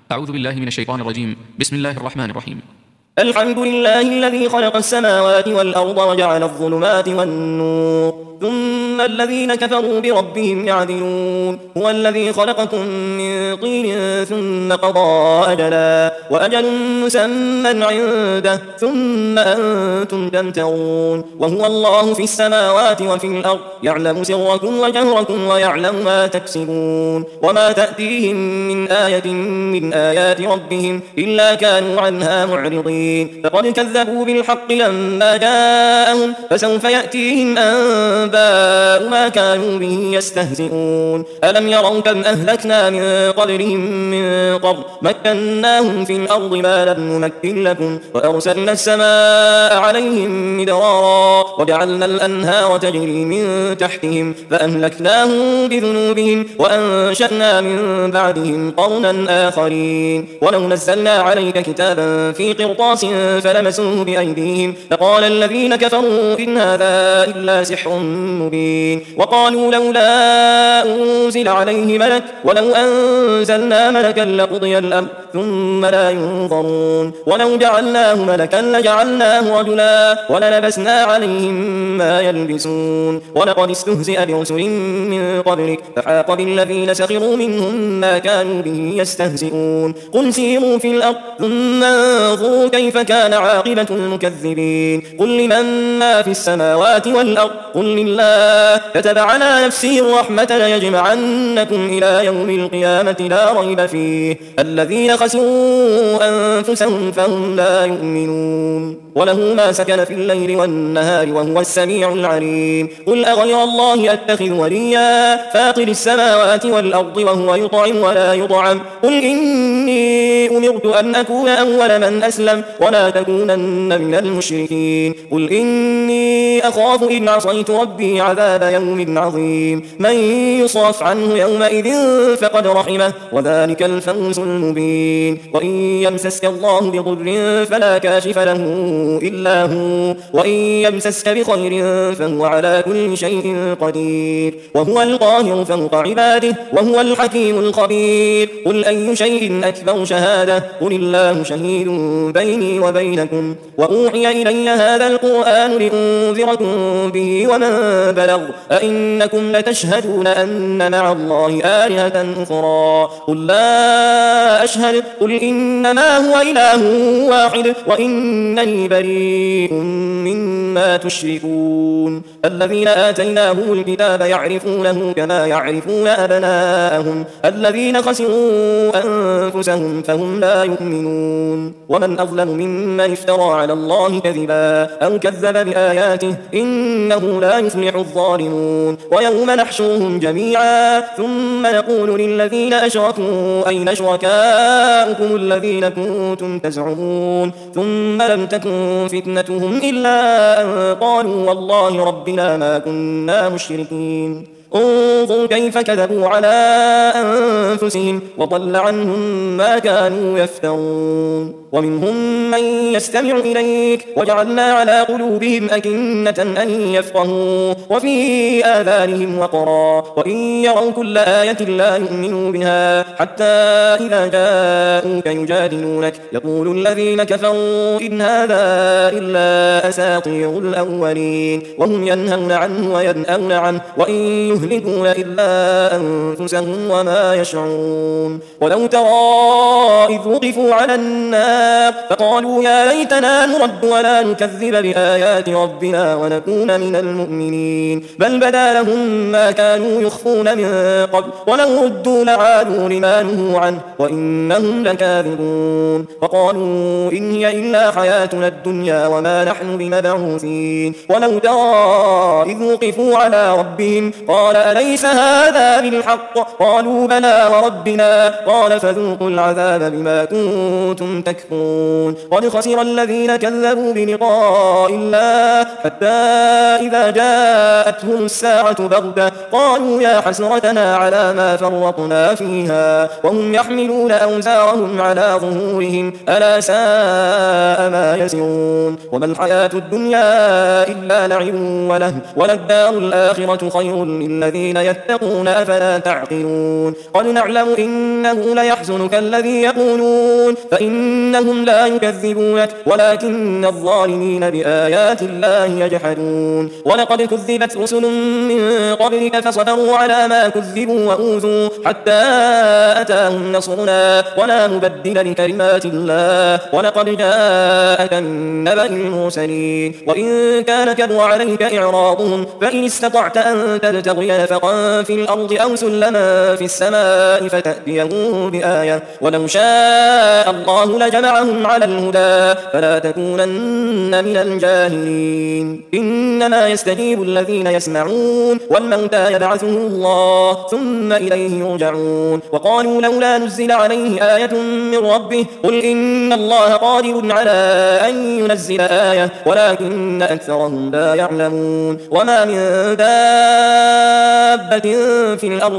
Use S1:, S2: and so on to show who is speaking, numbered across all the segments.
S1: أعوذ بالله من الشيطان الرجيم. بسم الله الرحمن الرحيم.
S2: الحمد لله الذي خلق السماوات والأرض وجعل الظلمات والنور ثم الذين كفروا بربهم يعدلون. هو الذي خلقكم من طين ثم قضى أجلا وأجل مسمى عنده ثم أنتم تمترون. وهو الله في السماوات وفي الأرض يعلم سركم وجهركم ويعلم ما تكسبون. وما تأتيهم من آية من آيات ربهم إلا كانوا عنها معرضين. فقد كذبوا بالحق لما جاءهم فسوف يأتيهم أنباء ما كانوا به يستهزئون. ألم يروا كم أهلكنا من قبلهم من قرن مكناهم في الأرض ما لم نمكن لكم وأرسلنا السماء عليهم مدرارا وجعلنا الأنهار تجري من تحتهم فأهلكناهم بذنوبهم وأنشأنا من بعدهم قرنا آخرين. ولو نزلنا عليك كتابا في قرطاس فلمسوه بأيديهم لقال الذين كفروا إن هذا إلا سحر مبين. وقالوا لولا أنزل عليه ملك ولو أنزلنا ملكا لقضي الأمر ثم لا ينظرون. ولو جعلناه ملكا لجعلناه رجلا وللبسنا عليهم ما يلبسون. ولقد استهزئ برسل من قبلك فحاق بالذين سخروا منهم ما كانوا به يستهزئون. قل سيروا في الأرض ثم انظروا كيف كان عاقبة المكذبين. قل لمن ما في السماوات والأرض قل لله كتب على نفسه الرحمة ليجمعنكم إلى يوم القيامة لا ريب فيه الذين خسروا أنفسهم فهم لا يؤمنون. وله ما سكن في الليل والنهار وهو السميع العليم. قل أغير الله أتخذ وليا فاطر السماوات والأرض وهو يطعم ولا يطعم قل إني أمرت أن أكون أول من أسلم ولا تكونن من المشركين. قل إني أخاف إن عصيت ربي عذاب يوم عظيم. من يصرف عنه يومئذ فقد رحمه وذلك الفوز المبين. وإن يمسسك الله بضر فلا كاشف له إلا هو وإن يمسسك بخير فهو على كل شيء قدير وهو القاهر فوق عباده وهو الحكيم الخبير. قل أي شيء أكبر شهادة قل الله شهيد بيني وبينكم وأوحي إلي هذا القرآن لأنذركم به ومن بلغ أئنكم لتشهدون أن مع الله آلهة أخرى قل لا أشهد قل إنما هو إله واحد وإنني بريء مما تشركون. الذين آتيناهم الكتاب يعرفونه كما يعرفون أبناءهم الذين خسروا أنفسهم فهم لا يؤمنون. ومن أظلم ممن افترى على الله كذبا أو كذب بآياته إنه لا يفلح الظالمون. ويوم نحشرهم جميعا ثم نقول للذين أشركوا أين شركاؤكم الذين كنتم تزعمون ثم لم تكن فتنتهم إلا أن قالوا والله ربنا ما كنا مشركين. انظر كيف كذبوا على أنفسهم وضل عنهم ما كانوا يفترون. ومنهم من يستمع إليك وجعلنا على قلوبهم أكنة أن يفقهوا وفي آذانهم وقرا وإن يروا كل آية لا يؤمنوا بها حتى إذا جاءوك يجادلونك يقول الذين كفروا إن هذا إلا أساطير الأولين وهم ينهون عنه وينأون عنه وإن يهلكون إلا أنفسهم وما يشعرون. ولو ترى إذ وقفوا على النار فقالوا يا ليتنا نرد ولا نكذب بآيات ربنا ونكون من المؤمنين بل بدا لهم ما كانوا يخفون من قبل ولو ردوا لعادوا لما نهوا عنه وإنهم لكاذبون. وقالوا إن هي إلا حياتنا الدنيا وما نحن بمبعوثين. ولو ترى إذ وقفوا على ربهم قال أليس هذا بالحق قالوا بلى وربنا قال فذوقوا العذاب بما كنتم تكفرون. قد خسر الذين كذبوا بلقاء الله حتى إذا جاءتهم الساعة بغتة قالوا يا حسرتنا على ما فرطنا فيها وهم يحملون أوزارهم على ظهورهم ألا ساء ما يزرون. وما الحياة الدنيا إلا لعب وله وللدار الآخرة خير للذين يتقون أفلا تعقلون. قد نعلم إنه ليحزنك الذي يقول يعقلون فإنهم لا يكذبونك ولكن الظالمين بآيات الله يجحدون ولقد كذبت رسل من قبلك فصبروا على ما كذبوا وأوذوا حتى أتاهم نصرنا ولا مبدل لكلمات الله ولقد جاءك من نبأ المرسلين وإن كان كبر عليك إعراضهم فإن استطعت أن تبتغي نفقا في الأرض أو سلما في السماء فتأتيهم بآية ولو شاء الله لجمعهم على الهدى فلا تكونن من الجاهلين إنما يستجيب الذين يسمعون والموتى يبعثهم الله ثم إليه يرجعون وقالوا لولا نزل عليه آية من ربه قل إن الله قادر على أن ينزل آية ولكن أكثرهم لا يعلمون وما من دابة في الأرض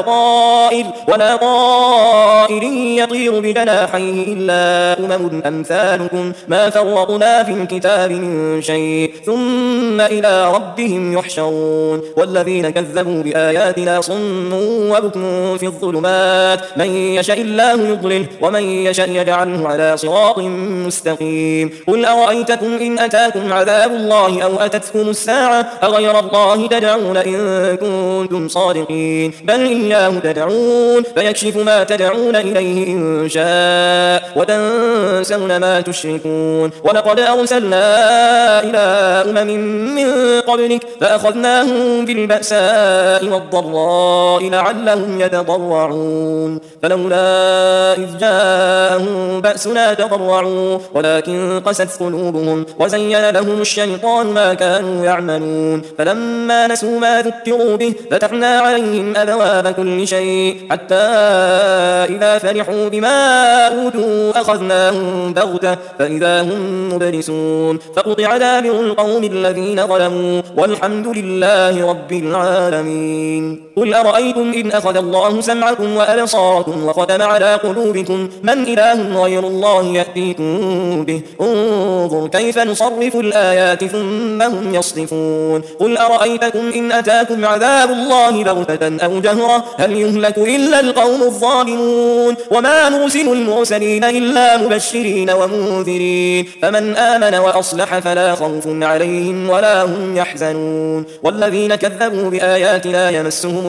S2: ولا طائر يطير بجناحيه إلا أمم أمثالكم ما فرطنا في الكتاب من شيء ثم إلى ربهم يحشرون والذين كذبوا بآياتنا صم وبكم في الظلمات من يشاء الله يضلله ومن يشاء يجعله على صراط مستقيم قل أرأيتكم إن أتاكم عذاب الله أو أتتكم الساعة أغير الله تدعون إن كنتم صادقين بل إياه تدعون فيكشف ما تدعون إليه إن شاء وتنسون ما تشركون ولقد أرسلنا إلى أمم من قبلك فأخذناهم بالبأساء والضراء لعلهم يتضرعون فلولا إذ جاءهم بأسنا تضرعوا ولكن قست قلوبهم وزين لهم الشيطان ما كانوا يعملون فلما نسوا ما ذكروا به فتحنا عليهم أبواب كل شيء حتى إذا فرحوا بما أوتوا أخذناهم بغتة فإذا هم مبلسون فقطع دابر القوم الذين ظلموا والحمد لله رب العالمين قل أرأيتم إن أخذ الله سمعكم وأبصاركم وختم على قلوبكم من إله غير الله يأتيكم به انظر كيف نصرف الآيات ثم هم يصدفون قل أرأيتكم إن أتاكم عذاب الله بغتة أو جهرة هل يهلك إلا القوم الظالمون وما نرسل المرسلين إلا مبشرين ومنذرين فمن آمن وأصلح فلا خوف عليهم ولا هم يحزنون والذين كذبوا بآياتنا يمسهم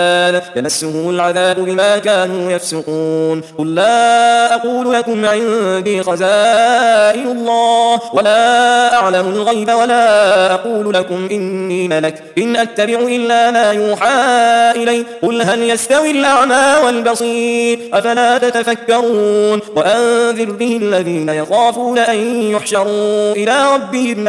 S2: العذاب بما كانوا يفسقون قل لا أقول لكم عندي خزائن الله ولا أعلم الغيب ولا أقول لكم إني ملك إن أتبع إلا ما يوحى إلي قل هل يستوي الأعمى والبصير أفلا تتفكرون وأنذر به الذين يخافون أن يحشروا إلى ربهم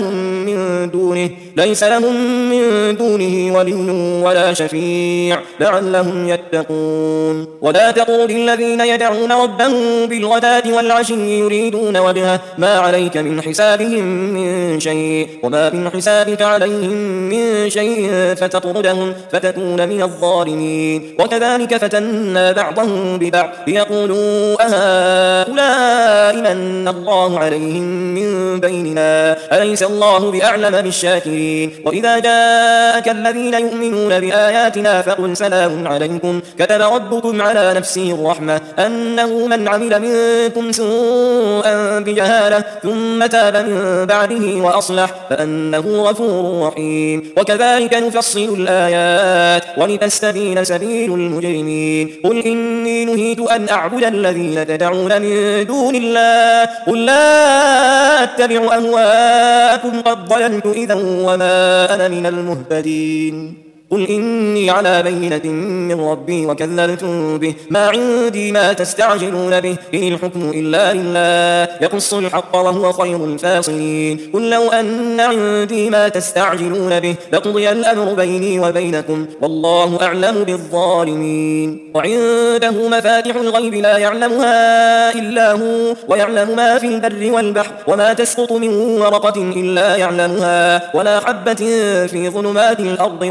S2: ليس لهم من دونه ولي ولا شفيع لعلهم يتقون ولا تطرد الذين يدعون ربهم بالغداة والعشي يريدون وجهه ما عليك من حسابهم من شيء وما من حسابك عليهم من شيء فتطردهم فتكون من الظالمين وكذلك فتنا بعضهم ببعض ليقولوا أهؤلاء من الله عليهم من بيننا أليس الله بأعلم بالشاكرين وإذا جاءك الذين يؤمنون بآياتنا فقل سلام عليكم كتب ربكم على نفسه الرحمة أنه من عمل منكم سوءا بجهالة ثم تاب من بعده وأصلح فأنه غفور رحيم وكذلك نفصل الآيات ولتستبين سبيل المجرمين قل إني نهيت أن أعبد الذين تدعون من دون الله قل لا أتبع أهواءكم قد ضللت إذا وما أنا من المهتدين قل إني على بينة من ربي وكذبتم به ما عندي ما تستعجلون به إن الحكم إلا لله يقص الحق وهو خير الفاصلين قل لو أن عندي ما تستعجلون به لقضي الأمر بيني وبينكم والله أعلم بالظالمين وعنده مفاتح الغيب لا يعلمها إلا هو ويعلم ما في البر والبحر وما تسقط من ورقة إلا يعلمها ولا حبة في ظلمات الأرض ولا رطب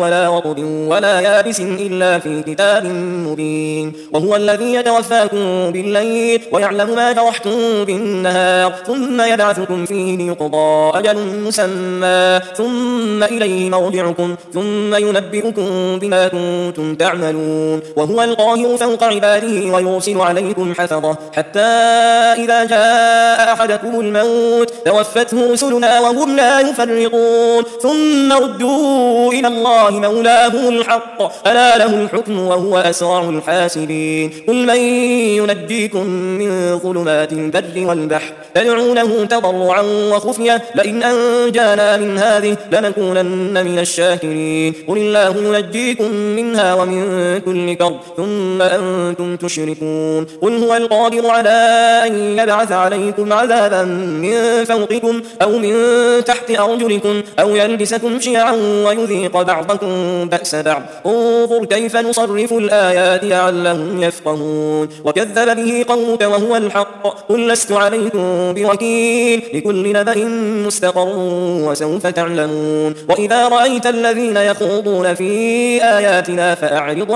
S2: رطب ولا يابس إلا في كتاب مبين. وهو الذي يتوفاكم بالليل ويعلم ما جرحتم بالنهار ثم يبعثكم فيه ليقضى أجل مسمى ثم إليه مرجعكم ثم ينبئكم بما كنتم تعملون. وهو القاهر فوق عباده ويرسل عليكم حفظه حتى إذا جاء أحدكم الموت توفته رسلنا وهم لا يفرقون ثم ردوا إلى الله مولاهم الحق ألا له الحكم وهو أسرع الحاسبين. قل من ينجيكم من ظلمات البر والبحر تدعونه تضرعا وخفية لئن أنجانا من هذه لنكونن من الشاكرين. قل الله ينجيكم منها ومن كل كرب ثم أنتم تشركون. قل هو القادر على أن يبعث عليكم عذابا من فوقكم أو من تحت أرجلكم أو يلبسكم شيعا ويذيق بعضكم بأس بعض انظر كيف نصرف الآيات لعلهم يفقهون. وكذب به قومك وهو الحق قل لست عليكم بوكيل لكل نبأ مستقر وسوف تعلمون. وإذا رأيت الذين يخوضون في آياتنا فأعرض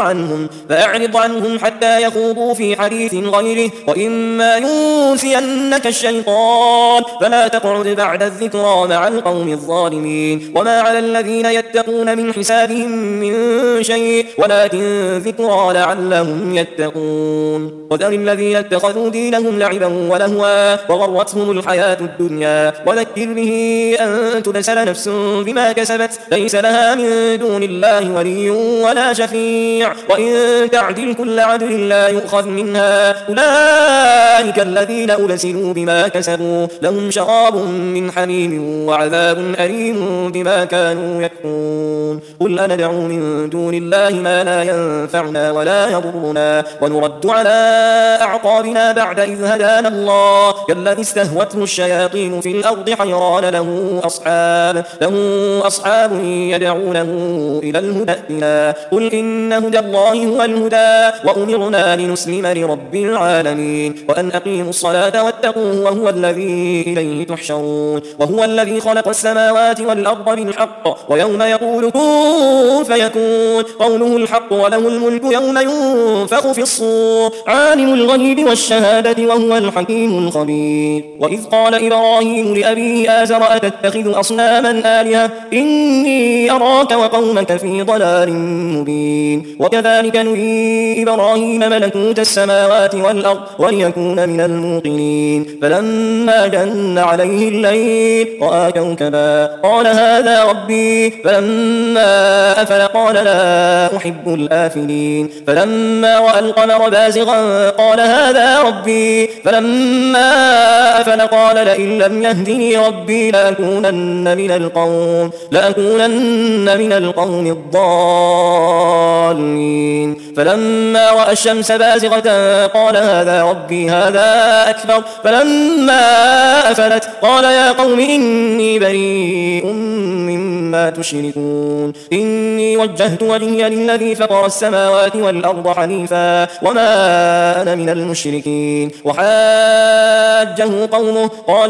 S2: عنهم حتى يخوضوا في حديث غيره وإما ينسينك الشيطان فلا تقعد بعد الذكرى مع القوم الظالمين. وما على الذين يتقون من حسابهم من شيء ولكن ذكرى لعلهم يتقون. وذر الذين اتخذوا دينهم لعبا ولهوا وغرتهم الحياة الدنيا وذكر به أن تبسل نفس بما كسبت ليس لها من دون الله ولي ولا شفيع وإن تعدل كل عدل لا يؤخذ منها أولئك الذين أبسلوا بما كسبوا لهم شراب من حميم وعذاب أليم بما كانوا يكفرون. قل أندعو من دون الله ما لا ينفعنا ولا يضرنا ونرد على أعقابنا بعد إذ هدانا الله كالذي استهوته الشياطين في الأرض حيران له أصحاب يدعونه إلى الهدى ائتنا. قل إن هدى الله هو الهدى وأمرنا لنسلم لرب العالمين وأن أقيموا الصلاة واتقوه وهو الذي إليه تحشرون. وهو الذي خلق السماوات والأرض بالحق ويوم يقول كن فيكون قوله الحق وله الملك يوم ينفخ في الصور عالم الغيب والشهادة وهو الحكيم الخبير. وإذ قال إبراهيم لأبيه آزر أتتخذ أصناما آلهة إني أراك وقومك في ضلال مبين. وكذلك نري إبراهيم ملكوت السماوات والأرض وليكون من الموقنين فلما جن عليه الليل رأى كوكبا قال هذا ربي فلما أفل قال لا أحب الآفلين فلما رأى القمر بازغا قال هذا ربي فلما أفل قال لئن لم يهدني ربي لأكونن من القوم الضالين. فلما رأى الشمس بازغة قال هذا ربي هذا أكبر فلما أفلت قال يا قوم إني بريء مما تشركون إني وجهت وجهي للذي فطر السماوات والأرض حنيفا وما أنا من المشركين. وحاجه قومه قال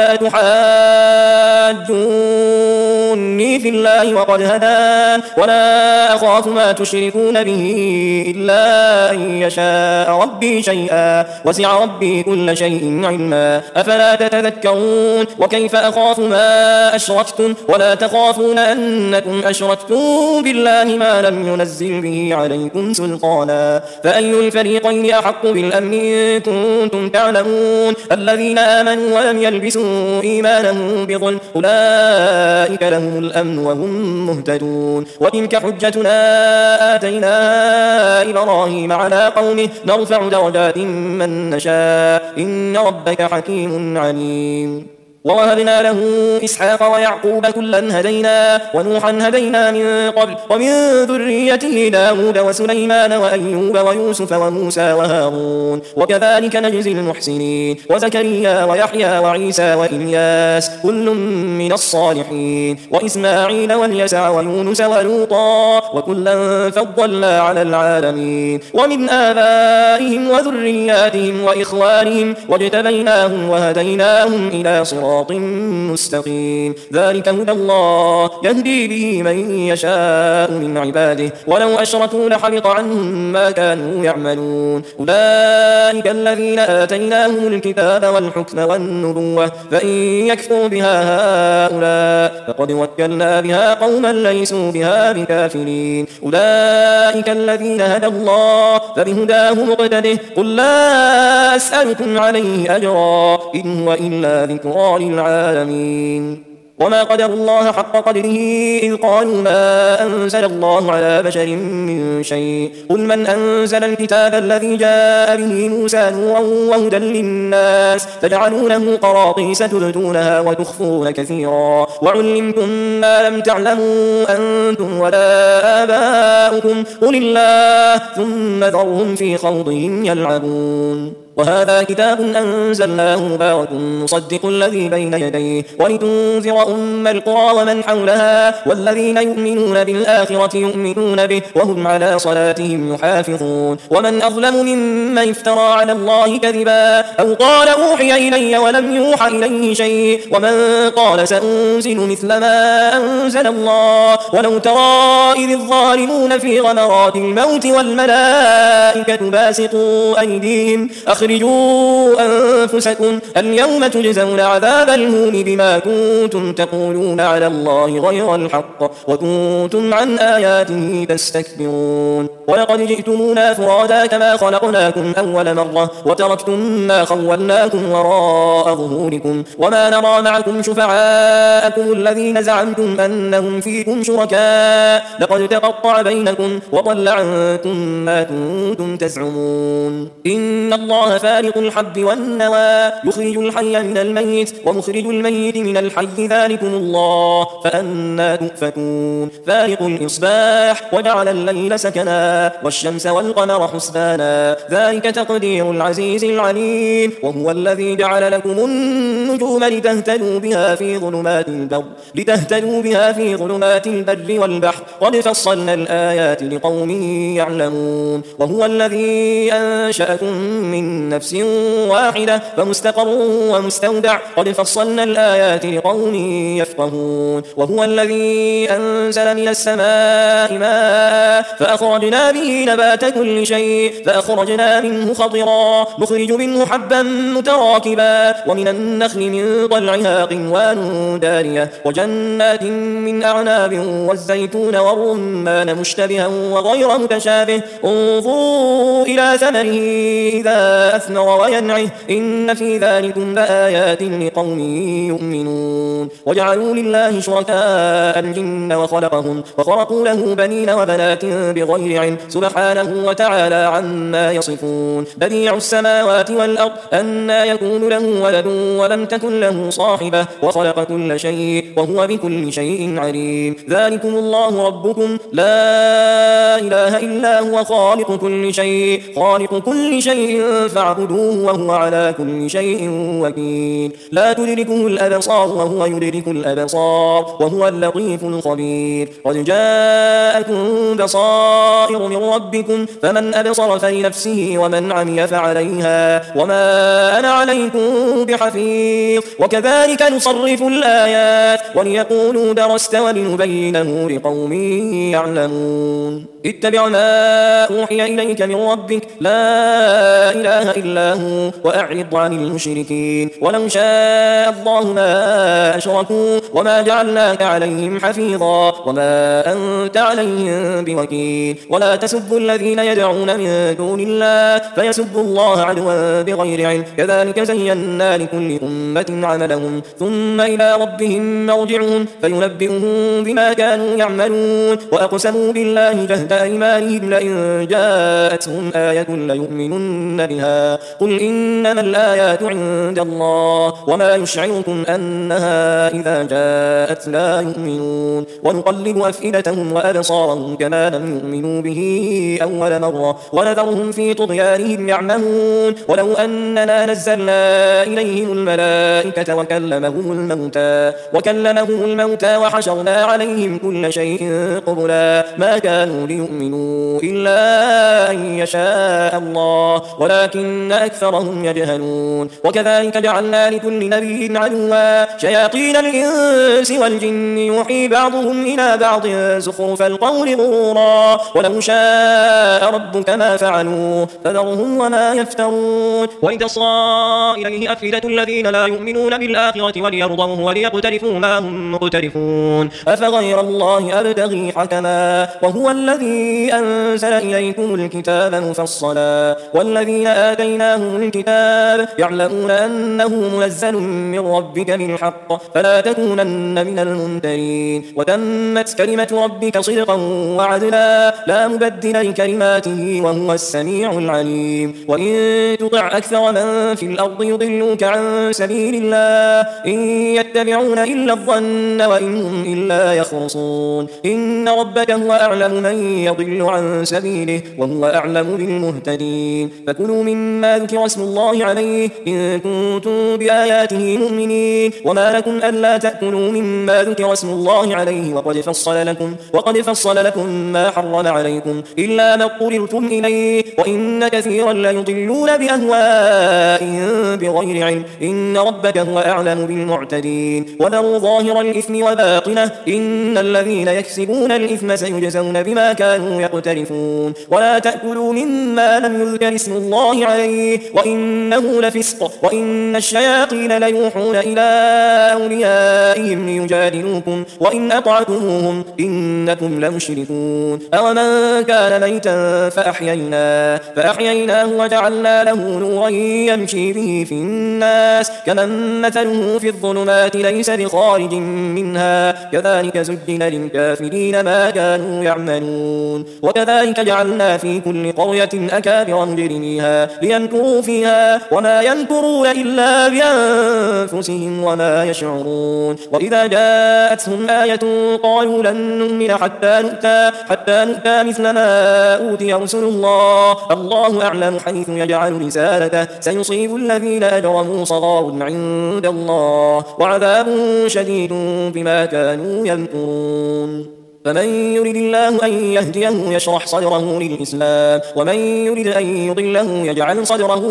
S2: أتحاجوني في الله وقد هدان ولا أخاف ما تشركون به إلا أن يشاء ربي شيئا وسع ربي كل شيء علما أفلا تتذكرون. وكيف أخاف ما أشركتم ولا تخافون أنكم أشركتم بالله ما لم ينزل به عليكم سلطانا فأي الفريقين أحق بالأمن إن كنتم تعلمون. الذين آمنوا ولم يلبسوا إيمانهم بظلم أولئك لهم الأمن وهم مهتدون. وتلك حجتنا آتينا إبراهيم على قومه نرفع درجات من نشاء إن ربك حكيم عليم. ووهبنا له إسحاق ويعقوب كلا هدينا ونوحا هدينا من قبل ومن ذريته داود وسليمان وأيوب ويوسف وموسى وهارون وكذلك نجزي المحسنين. وزكريا ويحيى وعيسى وإلياس كل من الصالحين وإسماعيل واليسع ويونس ولوطا وكلا فضلنا على العالمين. ومن آبائهم وذرياتهم وإخوانهم واجتبيناهم وهديناهم إلى صراط صراط مستقيم. ذلك هدى الله يهدي به من يشاء من عباده ولو أشركوا لحبط عنهم ما كانوا يعملون. أولئك الذين آتيناهم الكتاب والحكم والنبوة فإن يكفروا بها هؤلاء فقد وكلنا بها قوما ليسوا بها بكافرين. أولئك الذين هدى الله فبهداه مقتده. قل لا أسألكم عليه أجرا إن هو إلا ذكرى للعالمين. وما قدر الله حق قدره إذ قالوا ما أنزل الله على بشر من شيء. قل من أنزل الكتاب الذي جاء به موسى نورا وهدى للناس تجعلونه قراطيس تبدونها وتخفون كثيرا وعلمتم ما لم تعلموا أنتم ولا آباؤكم قل الله ثم ذرهم في خوضهم يلعبون. وهذا كتاب أنزلناه مبارك مصدق الذي بين يديه ولتنذر أم القرى ومن حولها والذين يؤمنون بالآخرة يؤمنون به وهم على صلاتهم يحافظون. ومن أظلم ممن افترى على الله كذبا أو قال أوحي إلي ولم يوحى إليه شيء ومن قال سأنزل مثل ما أنزل الله. ولو ترى إذ الظالمون في غمرات الموت والملائكة باسطوا أيديهم أخرجوا أنفسكم اليوم تجزون عذاب الهون بما كنتم تقولون على الله غير الحق وكنتم عن آياته تستكبرون. ولقد جئتمونا فرادا كما خلقناكم أول مرة وتركتم ما خولناكم وراء ظهوركم وما نرى معكم شفعاءكم الذين زعمتم أنهم فيكم شركاء لقد تقطع بينكم وضل عنكم ما كنتم تزعمون. إن الله فارق الحب والنوى يخرج الحي من الميت ومخرج الميت من الحي ذلكم الله فأنى تؤفكون. فارق الإصباح وجعل الليل سكنا والشمس والقمر حسبانا ذلك تقدير العزيز العليم. وهو الذي جعل لكم النجوم لتهتدوا بها في ظلمات البر والبحر قد فصلنا الآيات لقوم يعلمون. وهو الذي أنشأكم من نفس واحدة فمستقر ومستودع قد فصلنا الآيات لقوم يفقهون. وهو الذي أنزل من السماء ماء فأخرجنا به نبات كل شيء فأخرجنا منه خضرا نخرج منه حبا متراكبا ومن النخل من طلعها قنوان دانية وجنات من أعناب والزيتون والرمان مشتبها وغير متشابه انظروا إلى ثمره إذا أثمر وينعه إن في ذلكم لآيات لقوم يؤمنون. وجعلوا لله شركاء الجن وخلقوا له بنين وبنات بغير علم سبحانه وتعالى عما يصفون. بديع السماوات والأرض أنى يكون له ولد ولم تكن له صاحبة وخلق كل شيء وهو بكل شيء عليم. ذلكم الله ربكم لا إله إلا هو خالق كل شيء فاعبدوه وهو على كل شيء وكيل. لا تدركه الأبصار وهو يدرك الأبصار وهو اللطيف الخبير. قد جاءكم بصائر من ربكم فمن أبصر فلنفسه ومن عمي فعليها وما أنا عليكم بحفيظ. وكذلك نصرف الآيات وليقولوا درست ولنبينه لقوم يعلمون. اتبع ما أوحي إليك من ربك لا إله إلا هو وأعرض عن المشركين. ولو شاء الله ما أشركوا وما جعلناك عليهم حفيظا وما أنت عليهم بوكيل. ولا تسبوا الذين يدعون من دون الله فيسبوا الله عدوا بغير علم كذلك زينا لكل أمة عملهم ثم إلى ربهم مرجعهم فينبئهم بما كانوا يعملون. وأقسموا بالله جهد أيمانهم لئن جاءتهم آية ليؤمنن بها قل إنما الآيات عند الله وما يشعركم أنها إذا جاءت لا يؤمنون. ونقلب أفئدتهم وأبصارهم كما لم يؤمنوا به أول مرة ونذرهم في طغيانهم يعمهون. ولو أننا نزلنا إليهم الملائكة وكلمهم الموتى وحشرنا عليهم كل شيء قبلا ما كانوا ليؤمنوا إلا أن يشاء الله ولكن أكثرهم يجهلون وكذلك جعلنا لكل نبي عدوا شياطين الإنس والجن يوحي بعضهم إلى بعض زخرف القول غرورا ولو شاء ربك ما فعلوا فذرهم وما يفترون ولتصغى إليه أفئدة الذين لا يؤمنون بالآخرة وليرضوه وليقترفوا ما هم مقترفون أفغير الله أبتغي حكما وهو الذي أنزل إليكم الكتاب مفصلا والذين آتيناهم الكتاب يعلمون أنه منزل من ربك بالحق فلا تكونن من الممترين وتمت كلمة ربك صدقا وعدلا لا مبدل لكلماته وهو السميع العليم وإن تطع أكثر من في الأرض يضلوك عن سبيل الله إن يتبعون إلا الظن وإن هم إلا يخرصون إن ربك هو أعلم من يضل عن سبيله وهو أعلم بالمهتدين فكلوا مما ذكر اسم الله عليه إن كنتم بآياته مؤمنين وما لكم ألا تأكلوا مما ذكر اسم الله عليه وقد فصل لكم ما حرم عليكم إلا ما اضطررتم إليه وإن كثيرا ليضلون بأهوائهم بغير علم إن ربك هو أعلم بالمعتدين وذروا ظاهر الإثم وباطنه إن الذين يكسبون الإثم سيجزون بما كانوا يقترفون ولا تأكلوا مما لم يذكر اسم الله عليه وإنه لفسق وإن الشياطين ليوحون إلى أوليائهم ليجادلوكم وإن أطعتموهم إنكم لمشركون أومن كان ميتا فأحييناه وجعلنا له نورا يمشي به في الناس كمن مثله في الظلمات ليس بخارج منها كذلك زجن للكافرين ما كانوا يعملون وكذلك جعلنا في كل قرية أكابر مجرميها ليمكروا فيها وما يمكرون إلا بأنفسهم وما يشعرون وإذا جاءتهم آية قالوا لن نؤمن حتى نؤتى مثل ما أوتي رسل الله أعلم حيث يجعل رسالته سيصيب الذين أجرموا صغار عند الله وعذاب شديد بما كانوا يمكرون فمن يرد الله أن يهديه يشرح صدره للإسلام ومن يرد أن يضله يجعل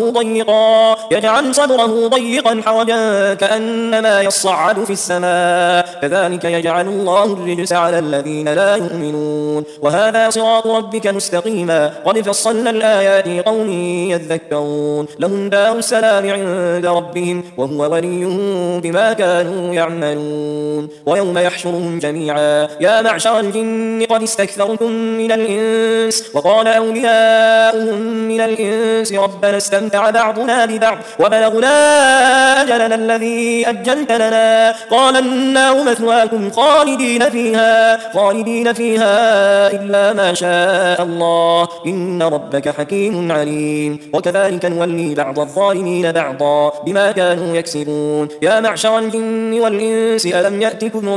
S2: صدره ضيقا حرجا كأنما يصعد في السماء كذلك يجعل الله الرجس على الذين لا يؤمنون وهذا صراط ربك مستقيما قد فصلنا الآيات لقوم يذكرون لهم دار السلام عند ربهم وهو وليهم بما كانوا يعملون ويوم يحشرهم جميعا يا معشر الجن قد استكثرتم من الإنس وقال أولياؤهم من الإنس ربنا استمتع بعضنا ببعض وبلغنا أجلنا الذي أجلت لنا قال النار مثواكم خالدين فيها إلا ما شاء الله إن ربك حكيم عليم وكذلك نولي بعض الظالمين بعضا بما كانوا يكسبون يا معشر الجن والإنس ألم يأتكم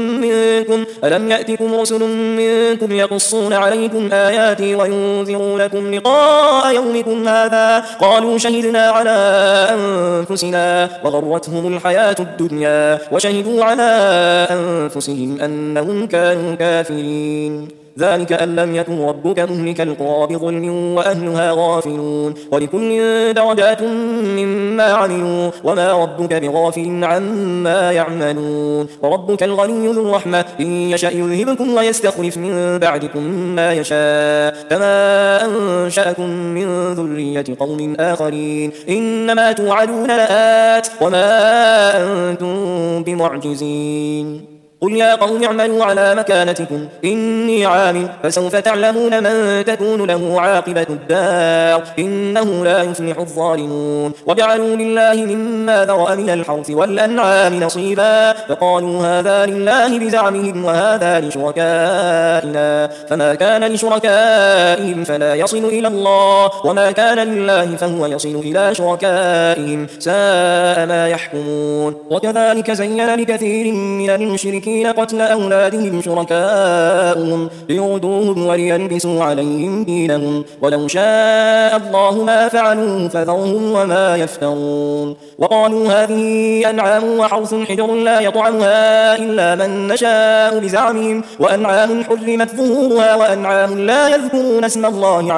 S2: رسل منكم يقصون عليكم آياتي وينذرونكم لقاء يومكم هذا قالوا شهدنا على أنفسنا وغرتهم الحياة الدنيا وشهدوا على أنفسهم أنهم كانوا كافرين ذلك أن لم يكن ربك مهلك القرى بظلم وأهلها غافلون ولكل درجات مما عملوا وما ربك بغافل عما يعملون وربك الغني ذو الرحمة إن يشأ يذهبكم ويستخلف من بعدكم ما يشاء كما أنشأكم من ذرية قوم آخرين إنما توعدون لآت وما أنتم بمعجزين قل يا قوم اعملوا على مكانتكم إني عامل فسوف تعلمون من تكون له عاقبة الدار إنه لا يفلح الظالمون وجعلوا لله مما ذرأ من الحرث والأنعام نصيبا فقالوا هذا لله بزعمهم وهذا لشركائنا فما كان لشركائهم فلا يصل إلى الله وما كان لله فهو يصل إلى شركائهم ساء ما يحكمون وكذلك زين لكثير من المشركين المشركين قتل أولادهم شركاؤهم ليردوهم وليلبسوا عليهم دينهم ولو شاء الله ما فعلوه فذرهم وما يفترون وقالوا هذه أنعام وحرث حجر لا يطعمها إلا من نشاء بزعمهم وأنعام حرمت ظهورها وأنعام لا يذكرون اسم الله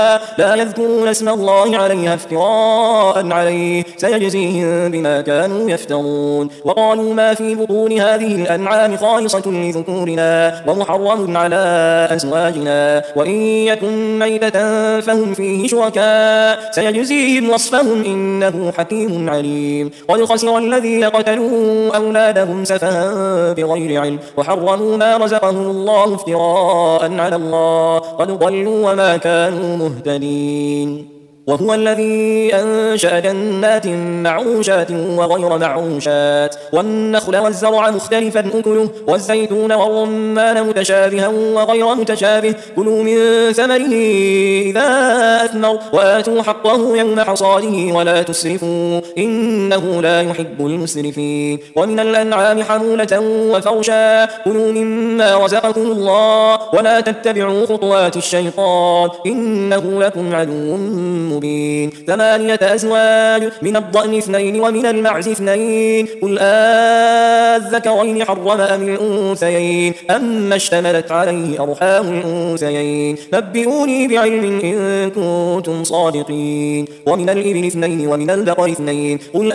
S2: عليها افتراء عليه سيجزيهم بما كانوا يفترون وقالوا ما في بطون هذه الأنعام خالصة لذكورنا ومحرم على أزواجنا وإن يكن ميتة فهم فيه شركاء سيجزيهم وصفهم إنه حكيم عليم قد خسر الذين قتلوا أولادهم سفها بغير علم وحرموا ما رزقهم الله افتراء على الله قد ضلوا وما كانوا مهتدين وهو الذي أنشأ جنات معروشات وغير معروشات والنخل والزرع مختلفا أكله والزيتون والرمان متشابها وغير متشابه كلوا من ثمره إذا أثمر وآتوا حقه يوم حصاده ولا تسرفوا إنه لا يحب المسرفين ومن الأنعام حمولة وفرشا كلوا مما رزقكم الله ولا تتبعوا خطوات الشيطان إنه لكم عدو مبين 8 أزواج من الضأن 2 ومن المعز 2 قل الذكرين حرم أم الأنثيين أما اشتملت عليه أرحام الأنثيين نبئوني بعلم إن كنتم صادقين ومن الإبل 2 ومن البقر 2 قل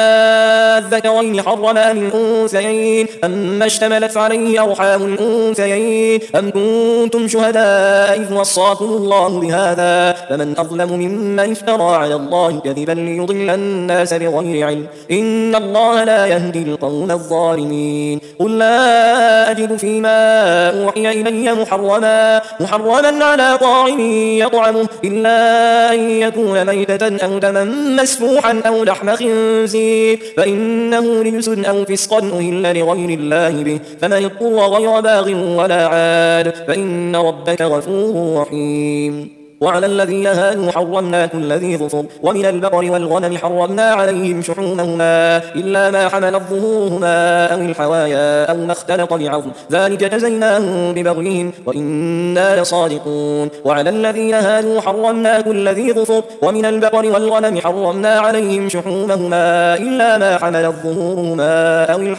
S2: الذكرين حرم أم الأنثيين أما اشتملت عليه أرحام الأنثيين أم كنتم شهداء إذ وصاكم الله بهذا فمن أظلم ممن افترى على الله كذبا ليضل الناس بغير علم إن الله لا يهدي القوم الظالمين قل لا أجد فيما أوحي إلي محرما على طاعم يطعمه إلا أن يكون ميتة أو دما مسفوحا أو لحم خنزير فإنه رجس أو فسقا أهل لغير الله به فمن اضطر غير باغ ولا عاد فإن ربك غفور رحيم وعلى الذين هادوا حرمنا كل ذي ظفر ومن البقر والغنم حرمنا عليهم شحومهما إلا ما حملت ظهورهما أو الحوايا أو ما اختلط بعظم ذلك جزيناهم ببغيهم وإنا لصادقون وعلى الذين هادوا حرمنا كل ذي ظفر ومن البقر والغنم حرمنا عليهم شحومهما إلا ما حملت ظهورهما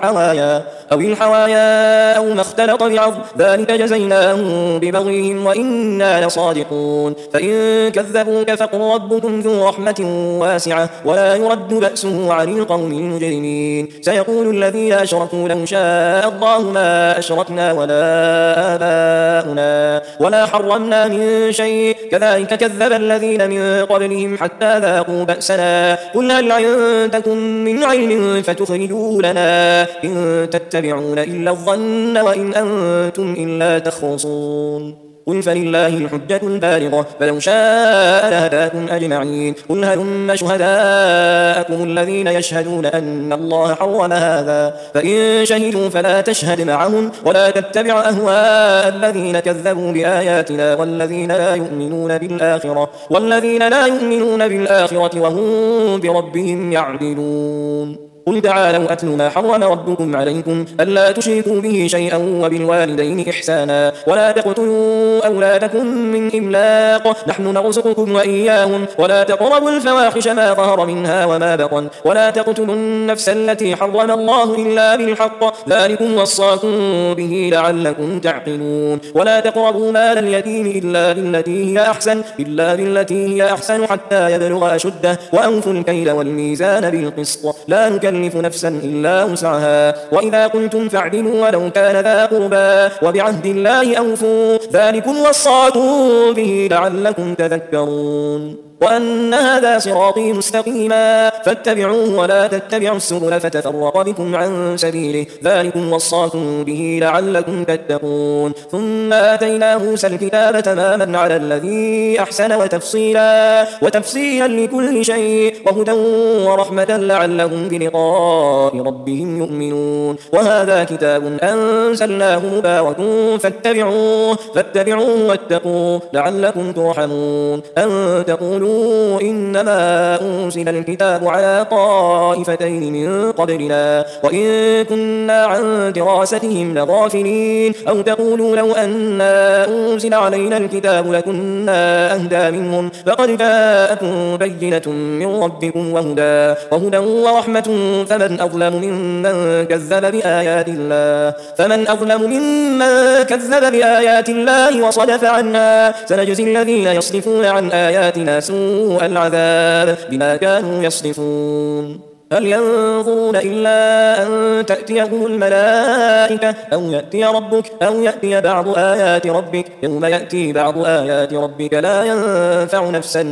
S2: أو الحوايا أو ما اختلط بعظم ذلك جزيناهم ببغيهم وإنا لصادقون فإن كذبوك فقل ربكم ذو رحمة واسعة ولا يرد بأسه عن القوم المجرمين سيقول الذين أشركوا لو شاء الله ما أشركنا ولا آباؤنا ولا حرمنا من شيء كذلك كذب الذين من قبلهم حتى ذاقوا بأسنا قل هل عندكم من علم فتخرجوه لنا إن تتبعون إلا الظن وإن أنتم إلا تخرصون قل فلله الحجة البالغة فلو شاء لهداكم أجمعين قل هلم شهداءكم الذين يشهدون أن الله حرم هذا فإن شهدوا فلا تشهد معهم ولا تتبع أهواء الذين كذبوا بآياتنا والذين لا يؤمنون بالآخرة وهم بربهم يعدلون قل تعالوا أتل ما حرم ربكم عليكم ألا تشركوا به شيئا وبالوالدين إحسانا ولا تقتلوا أولادكم من إملاق نحن نرزقكم وإياهم ولا تقربوا الفواحش ما ظهر منها وما بطن ولا تقتلوا النفس التي حرم الله إلا بالحق ذلكم وصاكم به لعلكم تعقلون ولا تقربوا مال اليتيم إلا بالتي هي أحسن حتى يبلغ أشده وأوفوا الكيل والميزان بالقسط لا نكلف نفسا إلا وسعها وإذا قلتم فاعدلوا ولو كان ذا قربى وبعهد الله أوفوا ذلكم وصاكم به لعلكم تذكرون وأن هذا صراطي مستقيما فاتبعوه ولا تتبعوا السبل فتفرق بكم عن سبيله ذلكم وصاكم به لعلكم تتقون ثم آتينا موسى الكتاب تماما على الذي أحسن وتفصيلا لكل شيء وهدى ورحمة لعلهم بلقاء ربهم يؤمنون وهذا كتاب أنزلناه مبارك فاتبعوه واتقوا لعلكم ترحمون أن تقولوا إنما أنزل الكتاب على طائفتين من قبلنا وإن كنا عن دراستهم لغافلين أو تقولوا لو أنا أنزل علينا الكتاب لكنا أهدى منهم فقد جاءكم بينة من ربكم وهدى ورحمة فمن أظلم ممن كذب بآيات الله وصدف عنها سنجزي الذين يصدفون عن آياتنا سوء العذاب بما كانوا يصدفون هل ينظرون إلا أن تأتيهم الملائكة أو يأتي ربك أو يأتي بعض آيات ربك يوم يأتي بعض آيات ربك لا ينفع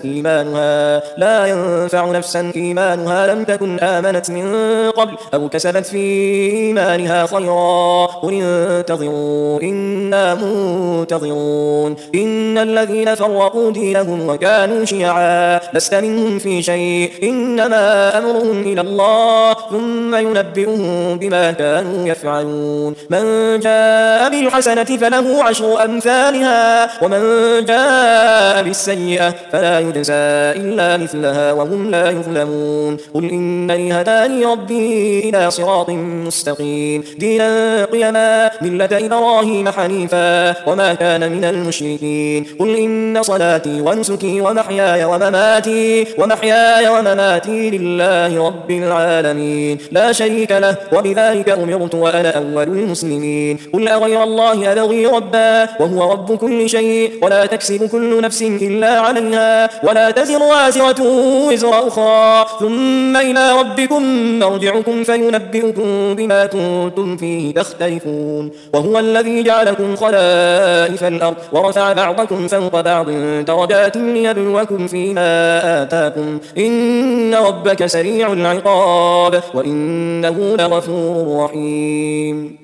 S2: نفسا إيمانها لم تكن آمنت من قبل أو كسبت في إيمانها خيرا قل انتظروا إنا منتظرون إن الذين فرقوا دينهم وكانوا شيعا لست منهم في شيء إنما أمرهم إلى الله ثم ينبئهم بما كانوا يفعلون من جاء بالحسنة فله 10 أمثالها ومن جاء بالسيئة فلا يجزى إلا مثلها وهم لا يظلمون قل إنني هداني ربي إلى صراط مستقيم دينا قيما ملة إبراهيم حنيفا وما كان من المشركين قل إن صلاتي ونسكي ومحياي ومماتي لله رب العالمين لا شريك له وبذلك أمرت وأنا أول المسلمين قل أغير الله أبغي ربا وهو رب كل شيء ولا تكسب كل نفس إلا عليها ولا تزر وازرة وزر أخرى ثم إلى ربكم مرجعكم فينبئكم بما كنتم فيه تختلفون وهو الذي جعلكم خلائف الأرض ورفع بعضكم فوق بعض درجات ليبلوكم فيما آتاكم إن ربك سريع العقاب وإنه لغفور رحيم